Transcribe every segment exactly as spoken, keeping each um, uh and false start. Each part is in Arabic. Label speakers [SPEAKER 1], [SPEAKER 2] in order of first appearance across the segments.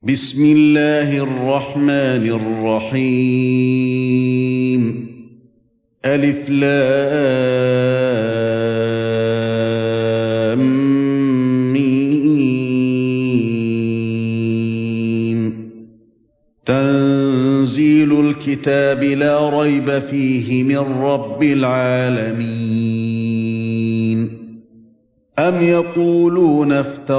[SPEAKER 1] بسم الله الرحمن الرحيم ألف لام ميم تنزيل الكتاب لا ريب فيه من رب العالمين أم يقولون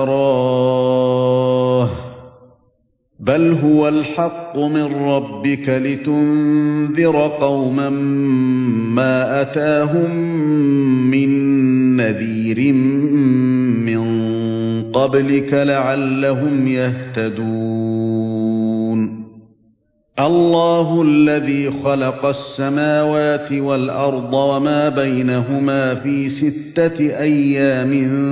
[SPEAKER 1] افتراه بل هو الحق من ربك لتنذر قوما ما أتاهم من نذير من قبلك لعلهم يهتدون الله الذي خلق السماوات والأرض وما بينهما في ستة أيام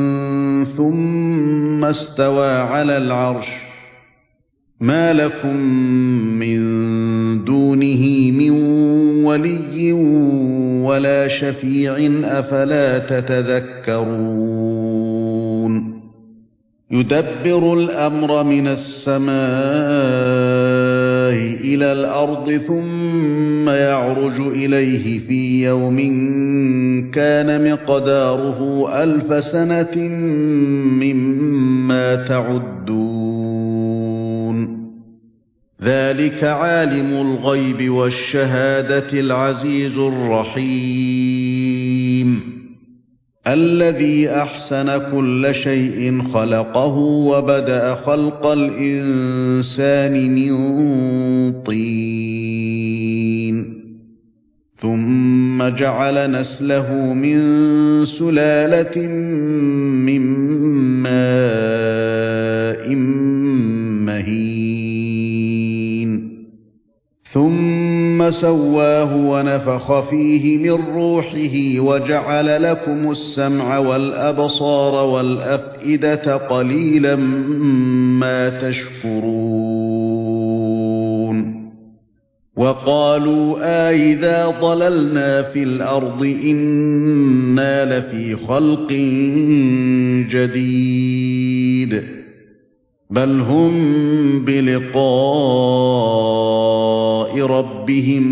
[SPEAKER 1] ثم استوى على العرش ما لكم من دونه من ولي ولا شفيع أفلا تتذكرون يدبر الأمر من السماء إلى الأرض ثم يعرج إليه في يوم كان مقداره ألف سنة مما تعدون ذلك عالم الغيب والشهادة العزيز الرحيم الذي أحسن كل شيء خلقه وبدأ خلق الإنسان من طين ثم جعل نسله من سلالة من ماء مهين ثم سواه ونفخ فيه من روحه وجعل لكم السمع والأبصار والأفئدة قليلا ما تشكرون وقالوا آئذا ضللنا في الأرض إنا لفي خلق جديد بل هم بلقاء ربهم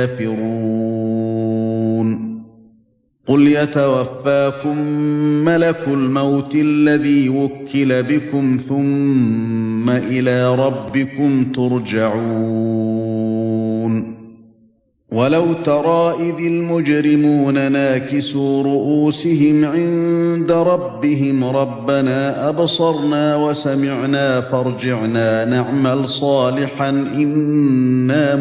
[SPEAKER 1] كافرون قل يتوفاكم ملك الموت الذي وكل بكم ثم إلى ربكم ترجعون ولو ترى إذ المجرمون ناكسوا رؤوسهم عند ربهم ربنا أبصرنا وسمعنا فارجعنا نعمل صالحا إنا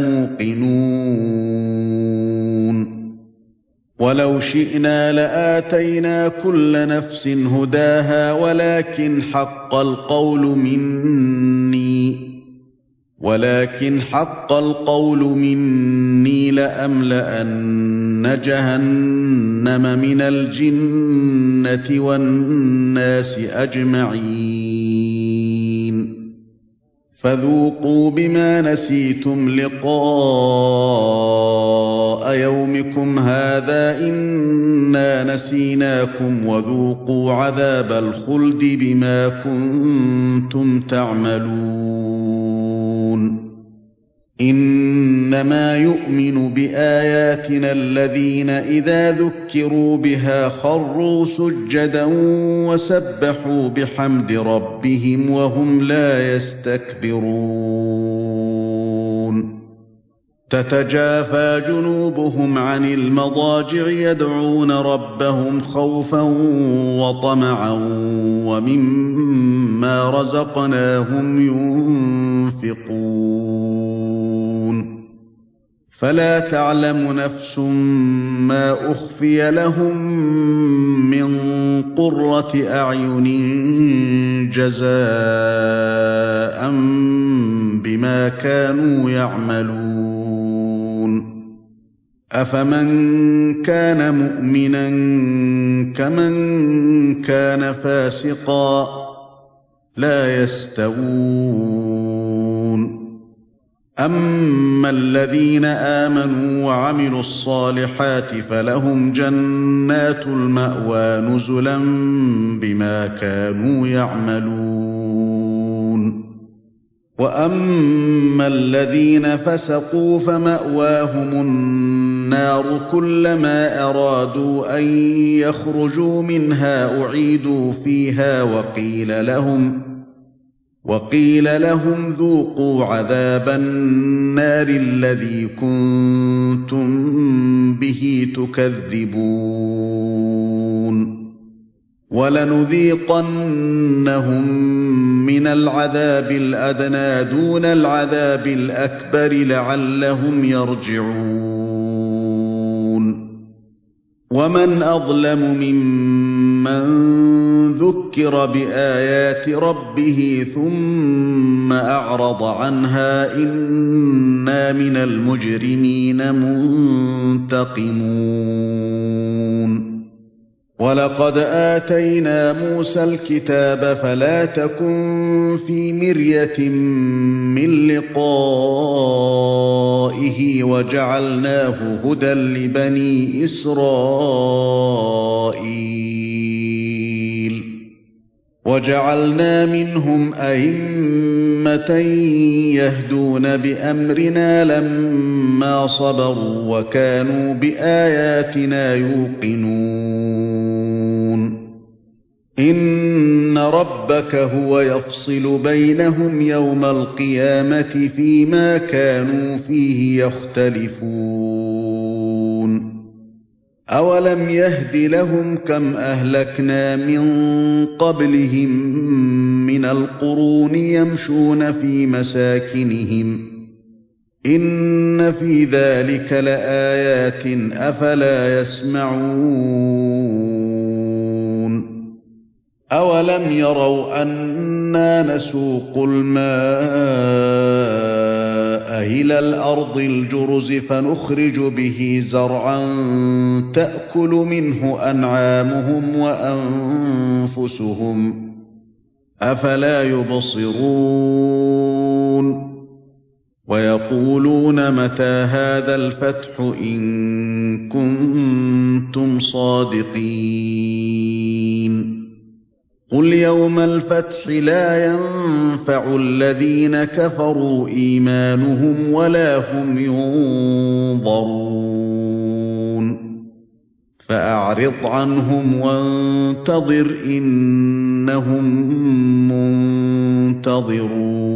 [SPEAKER 1] موقنون ولو شئنا لآتينا كل نفس هداها ولكن حق القول مني ولكن حق القول مني لأملأن جهنم من الجنة والناس أجمعين فذوقوا بما نسيتم لقاء يومكم هذا إنا نسيناكم وذوقوا عذاب الخلد بما كنتم تعملون إنما يؤمن بآياتنا الذين إذا ذكروا بها خروا سجدا وسبحوا بحمد ربهم وهم لا يستكبرون تتجافى جنوبهم عن المضاجع يدعون ربهم خوفا وطمعا ومما رزقناهم ينفقون فلا تعلم نفس ما أخفي لهم من قرة أعين جزاء بما كانوا يعملون أفمن كان مؤمنا كمن كان فاسقا لا يستوون أما الذين آمنوا وعملوا الصالحات فلهم جنات المأوى نزلا بما كانوا يعملون وأما الذين فسقوا فمأواهم النار كلما أرادوا أن يخرجوا منها أعيدوا فيها وقيل لهم وقيل لهم ذوقوا عذاب النار الذي كنتم به تكذبون ولنذيقنهم من العذاب الأدنى دون العذاب الأكبر لعلهم يرجعون ومن أظلم ممن ذكر بآيات ربه ثم أعرض عنها إنا من المجرمين منتقمون ولقد آتينا موسى الكتاب فلا تكن في مرية من لقائه وجعلناه هدى لبني إسرائيل وجعلنا منهم أئمة يهدون بأمرنا لما صبروا وكانوا بآياتنا يوقنون إن ربك هو يفصل بينهم يوم القيامة فيما كانوا فيه يختلفون أولم يهد لهم كم أهلكنا من قبلهم من القرون يمشون في مساكنهم إن في ذلك لآيات أفلا يسمعون أولم يروا أنا نسوق الماء إلى الأرض الجرز فنخرج به زرعا تأكل منه أنعامهم وأنفسهم أفلا يبصرون ويقولون متى هذا الفتح إن كنتم صادقين قل يوم الفتح لا ينفع الذين كفروا إيمانهم ولا هم ينظرون فأعرض عنهم وانتظر إنهم منتظرون